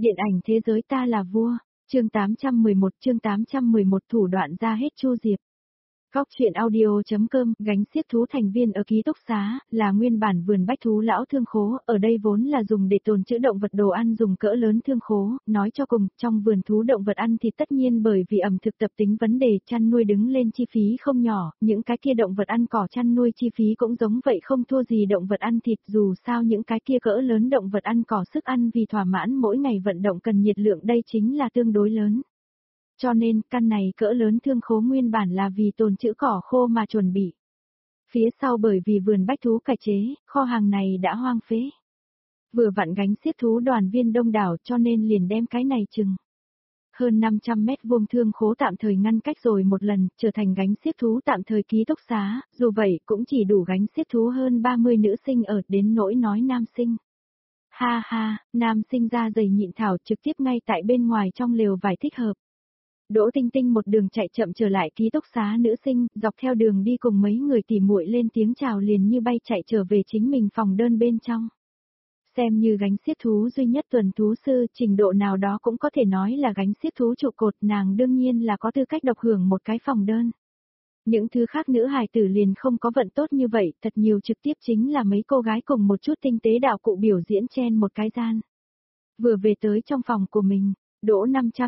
Điện ảnh thế giới ta là vua, chương 811 thủ đoạn ra hết Chu Diệp. Góc truyện audio.com gánh xiếc thú thành viên ở ký túc xá, là nguyên bản vườn bách thú lão thương khố, ở đây vốn là dùng để tồn trữ động vật đồ ăn dùng cỡ lớn thương khố, nói cho cùng, trong vườn thú động vật ăn thì tất nhiên bởi vì ẩm thực tập tính vấn đề chăn nuôi đứng lên chi phí không nhỏ, những cái kia động vật ăn cỏ chăn nuôi chi phí cũng giống vậy không thua gì động vật ăn thịt, dù sao những cái kia cỡ lớn động vật ăn cỏ sức ăn vì thỏa mãn mỗi ngày vận động cần nhiệt lượng đây chính là tương đối lớn. Cho nên, căn này cỡ lớn thương khố nguyên bản là vì tồn trữ cỏ khô mà chuẩn bị. Phía sau bởi vì vườn bách thú cải chế, kho hàng này đã hoang phế. Vừa vặn gánh xiếc thú đoàn viên đông đảo cho nên liền đem cái này chừng. Hơn 500 mét vuông thương khố tạm thời ngăn cách rồi một lần, trở thành gánh xiếc thú tạm thời ký túc xá, dù vậy cũng chỉ đủ gánh xiếc thú hơn 30 nữ sinh ở đến nỗi nói nam sinh. Ha ha, nam sinh da dày nhịn thảo trực tiếp ngay tại bên ngoài trong lều vải thích hợp. Đỗ Tinh Tinh một đường chạy chậm trở lại ký túc xá nữ sinh, dọc theo đường đi cùng mấy người tỉ muội lên tiếng chào liền như bay chạy trở về chính mình phòng đơn bên trong. Xem như gánh xiếc thú duy nhất tuần thú sư, trình độ nào đó cũng có thể nói là gánh xiếc thú trụ cột, nàng đương nhiên là có tư cách độc hưởng một cái phòng đơn. Những thứ khác nữ hài tử liền không có vận tốt như vậy, thật nhiều trực tiếp chính là mấy cô gái cùng một chút tinh tế đạo cụ biểu diễn chen một cái gian. Vừa về tới trong phòng của mình. Đỗ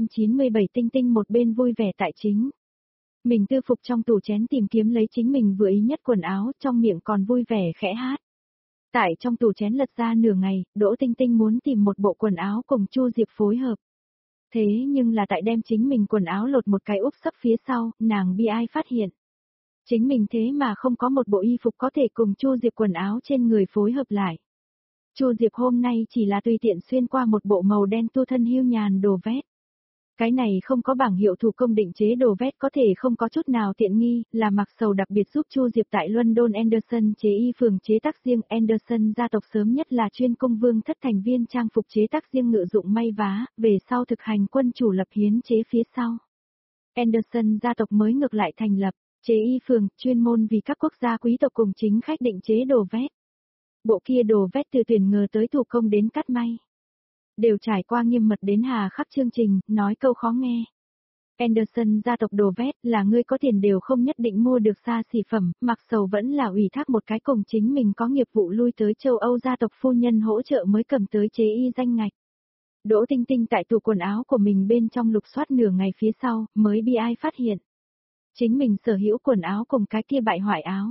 597 Tinh Tinh một bên vui vẻ tại chính. Mình tư phục trong tủ chén tìm kiếm lấy chính mình vừa ý nhất quần áo, trong miệng còn vui vẻ khẽ hát. Tại trong tủ chén lật ra nửa ngày, Đỗ Tinh Tinh muốn tìm một bộ quần áo cùng Chu Diệp phối hợp. Thế nhưng là tại đem chính mình quần áo lột một cái úp sấp phía sau, nàng bi ai phát hiện. Chính mình thế mà không có một bộ y phục có thể cùng Chu Diệp quần áo trên người phối hợp lại. Chu Diệp hôm nay chỉ là tùy tiện xuyên qua một bộ màu đen tu thân hưu nhàn đồ vest. Cái này không có bảng hiệu thủ công định chế đồ vest có thể không có chút nào tiện nghi, là mặc sầu đặc biệt giúp Chu Diệp tại London Anderson chế y phường chế tác riêng. Anderson gia tộc sớm nhất là chuyên công vương thất thành viên trang phục chế tác riêng ngự dụng may vá, về sau thực hành quân chủ lập hiến chế phía sau. Anderson gia tộc mới ngược lại thành lập, chế y phường, chuyên môn vì các quốc gia quý tộc cùng chính khách định chế đồ vest. Bộ kia đồ vest từ tuyển ngờ tới thủ công đến cắt may. Đều trải qua nghiêm mật đến hà khắc chương trình, nói câu khó nghe. Anderson gia tộc đồ vest là người có tiền đều không nhất định mua được xa xỉ phẩm, mặc sầu vẫn là ủy thác một cái cùng chính mình có nghiệp vụ lui tới châu Âu gia tộc phu nhân hỗ trợ mới cầm tới chế y danh ngạch. Đỗ Tinh Tinh tại tủ quần áo của mình bên trong lục soát nửa ngày phía sau, mới bi ai phát hiện. Chính mình sở hữu quần áo cùng cái kia bại hoại áo.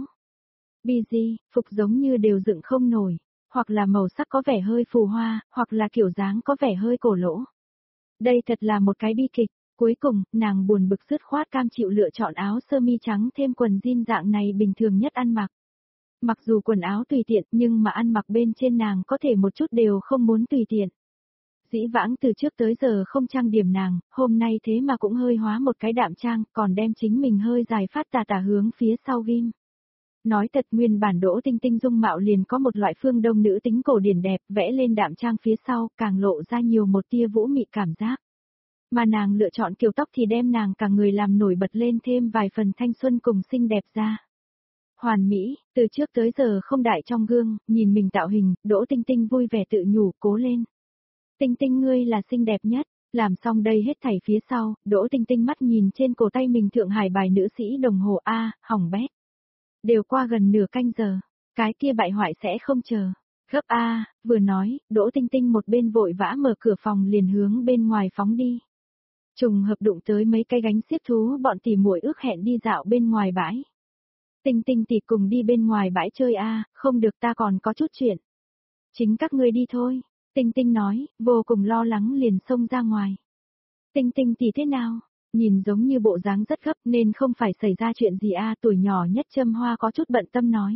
BG, phục giống như đều dựng không nổi, hoặc là màu sắc có vẻ hơi phù hoa, hoặc là kiểu dáng có vẻ hơi cổ lỗ. Đây thật là một cái bi kịch, cuối cùng, nàng buồn bực dứt khoát cam chịu lựa chọn áo sơ mi trắng thêm quần jean dạng này bình thường nhất ăn mặc. Mặc dù quần áo tùy tiện nhưng mà ăn mặc bên trên nàng có thể một chút đều không muốn tùy tiện. Dĩ vãng từ trước tới giờ không trang điểm nàng, hôm nay thế mà cũng hơi hóa một cái đạm trang, còn đem chính mình hơi dài phát tà hướng phía sau ghim. Nói thật nguyên bản Đỗ Tinh Tinh dung mạo liền có một loại phương đông nữ tính cổ điển đẹp, vẽ lên đạm trang phía sau, càng lộ ra nhiều một tia vũ mị cảm giác. Mà nàng lựa chọn kiểu tóc thì đem nàng cả người làm nổi bật lên thêm vài phần thanh xuân cùng xinh đẹp ra. Hoàn mỹ, từ trước tới giờ không đại trong gương, nhìn mình tạo hình, Đỗ Tinh Tinh vui vẻ tự nhủ, cố lên. Tinh Tinh ngươi là xinh đẹp nhất. Làm xong đây hết thảy phía sau, Đỗ Tinh Tinh mắt nhìn trên cổ tay mình Thượng Hải bài nữ sĩ đồng hồ A, hỏng bét. Đều qua gần nửa canh giờ, cái kia bại hoại sẽ không chờ. Gấp A, vừa nói, Đỗ Tinh Tinh một bên vội vã mở cửa phòng liền hướng bên ngoài phóng đi. Trùng hợp đụng tới mấy cái gánh xiếc thú bọn tỉ muội ước hẹn đi dạo bên ngoài bãi. Tinh Tinh tỉ cùng đi bên ngoài bãi chơi A, không được ta còn có chút chuyện. Chính các ngươi đi thôi, Tinh Tinh nói, vô cùng lo lắng liền xông ra ngoài. Tinh Tinh tỉ thế nào? Nhìn giống như bộ dáng rất gấp nên không phải xảy ra chuyện gì a, tuổi nhỏ nhất Châm Hoa có chút bận tâm nói.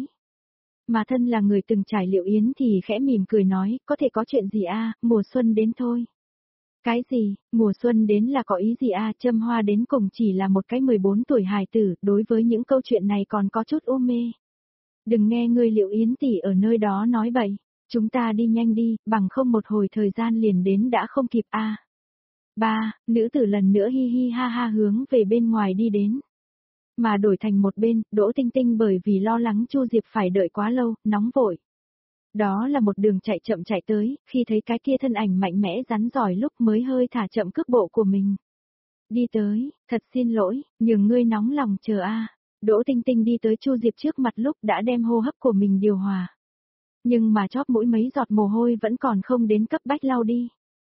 Mà thân là người từng trải Liệu Yến thì khẽ mỉm cười nói, có thể có chuyện gì a, mùa xuân đến thôi. Cái gì, mùa xuân đến là có ý gì a, Châm Hoa đến cùng chỉ là một cái 14 tuổi hài tử, đối với những câu chuyện này còn có chút u mê. Đừng nghe người Liệu Yến tỷ ở nơi đó nói bậy, chúng ta đi nhanh đi, bằng không một hồi thời gian liền đến đã không kịp a. Ba, nữ tử lần nữa hi hi ha ha hướng về bên ngoài đi đến. Mà đổi thành một bên, Đỗ Tinh Tinh bởi vì lo lắng Chu Diệp phải đợi quá lâu, nóng vội. Đó là một đường chạy chậm chạy tới, khi thấy cái kia thân ảnh mạnh mẽ rắn giỏi lúc mới hơi thả chậm cước bộ của mình. Đi tới, thật xin lỗi, nhưng ngươi nóng lòng chờ a. Đỗ Tinh Tinh đi tới Chu Diệp trước mặt lúc đã đem hô hấp của mình điều hòa. Nhưng mà chóp mũi mấy giọt mồ hôi vẫn còn không đến cấp bách lau đi.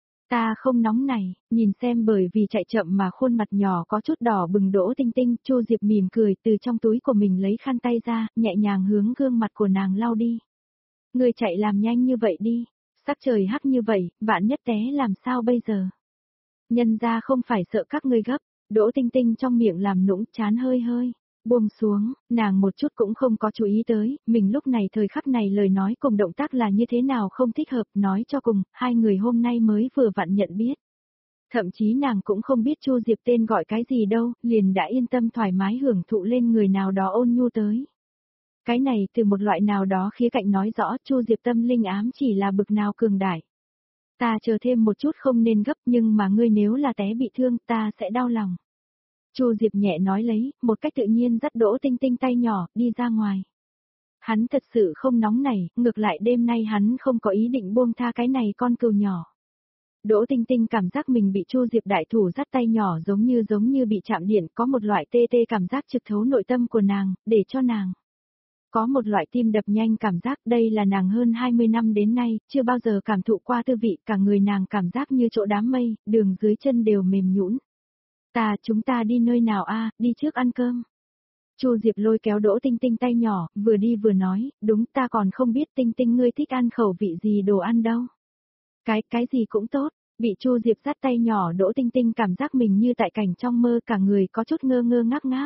Ta không nóng này, nhìn xem bởi vì chạy chậm mà khuôn mặt nhỏ có chút đỏ bừng Đỗ Tinh Tinh, Chu Diệp mỉm cười từ trong túi của mình lấy khăn tay ra, nhẹ nhàng hướng gương mặt của nàng lau đi. Ngươi chạy làm nhanh như vậy đi, sắc trời hắc như vậy, vạn nhất té làm sao bây giờ? Nhân ra không phải sợ các ngươi gấp, Đỗ Tinh Tinh trong miệng làm nũng chán hơi hơi. Buông xuống, nàng một chút cũng không có chú ý tới, mình lúc này thời khắc này lời nói cùng động tác là như thế nào không thích hợp, nói cho cùng, hai người hôm nay mới vừa vặn nhận biết. Thậm chí nàng cũng không biết Chu Diệp tên gọi cái gì đâu, liền đã yên tâm thoải mái hưởng thụ lên người nào đó ôn nhu tới. Cái này từ một loại nào đó khía cạnh nói rõ Chu Diệp tâm linh ám chỉ là bực nào cường đại. Ta chờ thêm một chút không nên gấp nhưng mà ngươi nếu là té bị thương ta sẽ đau lòng. Chu Diệp nhẹ nói lấy, một cách tự nhiên dắt Đỗ Tinh Tinh tay nhỏ, đi ra ngoài. Hắn thật sự không nóng nảy, ngược lại đêm nay hắn không có ý định buông tha cái này con cừu nhỏ. Đỗ Tinh Tinh cảm giác mình bị Chu Diệp đại thủ dắt tay nhỏ giống như bị chạm điện, có một loại tê tê cảm giác trực thấu nội tâm của nàng, để cho nàng có một loại tim đập nhanh cảm giác đây là nàng hơn 20 năm đến nay, chưa bao giờ cảm thụ qua tư vị, cả người nàng cảm giác như chỗ đám mây, đường dưới chân đều mềm nhũn. Chúng ta đi nơi nào a, đi trước ăn cơm. Chu Diệp lôi kéo Đỗ Tinh Tinh tay nhỏ, vừa đi vừa nói, đúng ta còn không biết Tinh Tinh ngươi thích ăn khẩu vị gì đồ ăn đâu. Cái gì cũng tốt, bị Chu Diệp dắt tay nhỏ Đỗ Tinh Tinh cảm giác mình như tại cảnh trong mơ cả người có chút ngơ ngơ ngác ngác.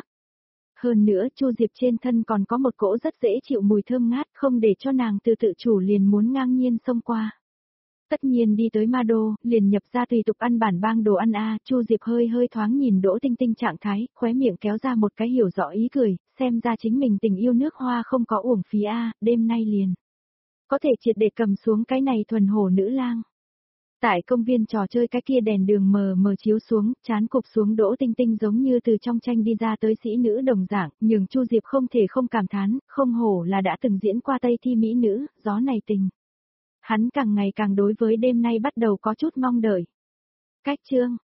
Hơn nữa Chu Diệp trên thân còn có một cỗ rất dễ chịu mùi thơm ngát không để cho nàng từ tự chủ liền muốn ngang nhiên xông qua. Tất nhiên đi tới Ma Đô, liền nhập ra tùy tục ăn bản bang đồ ăn Chu Diệp hơi hơi thoáng nhìn Đỗ Tinh Tinh trạng thái, khóe miệng kéo ra một cái hiểu rõ ý cười, xem ra chính mình tình yêu nước hoa không có uổng phí đêm nay liền. Có thể triệt để cầm xuống cái này thuần hổ nữ lang. Tại công viên trò chơi cái kia đèn đường mờ mờ chiếu xuống, chán cụp xuống Đỗ Tinh Tinh giống như từ trong tranh đi ra tới sĩ nữ đồng dạng, nhưng Chu Diệp không thể không cảm thán, không hổ là đã từng diễn qua Tây thi mỹ nữ, gió này tình. Hắn càng ngày càng đối với đêm nay bắt đầu có chút mong đợi. Cách chương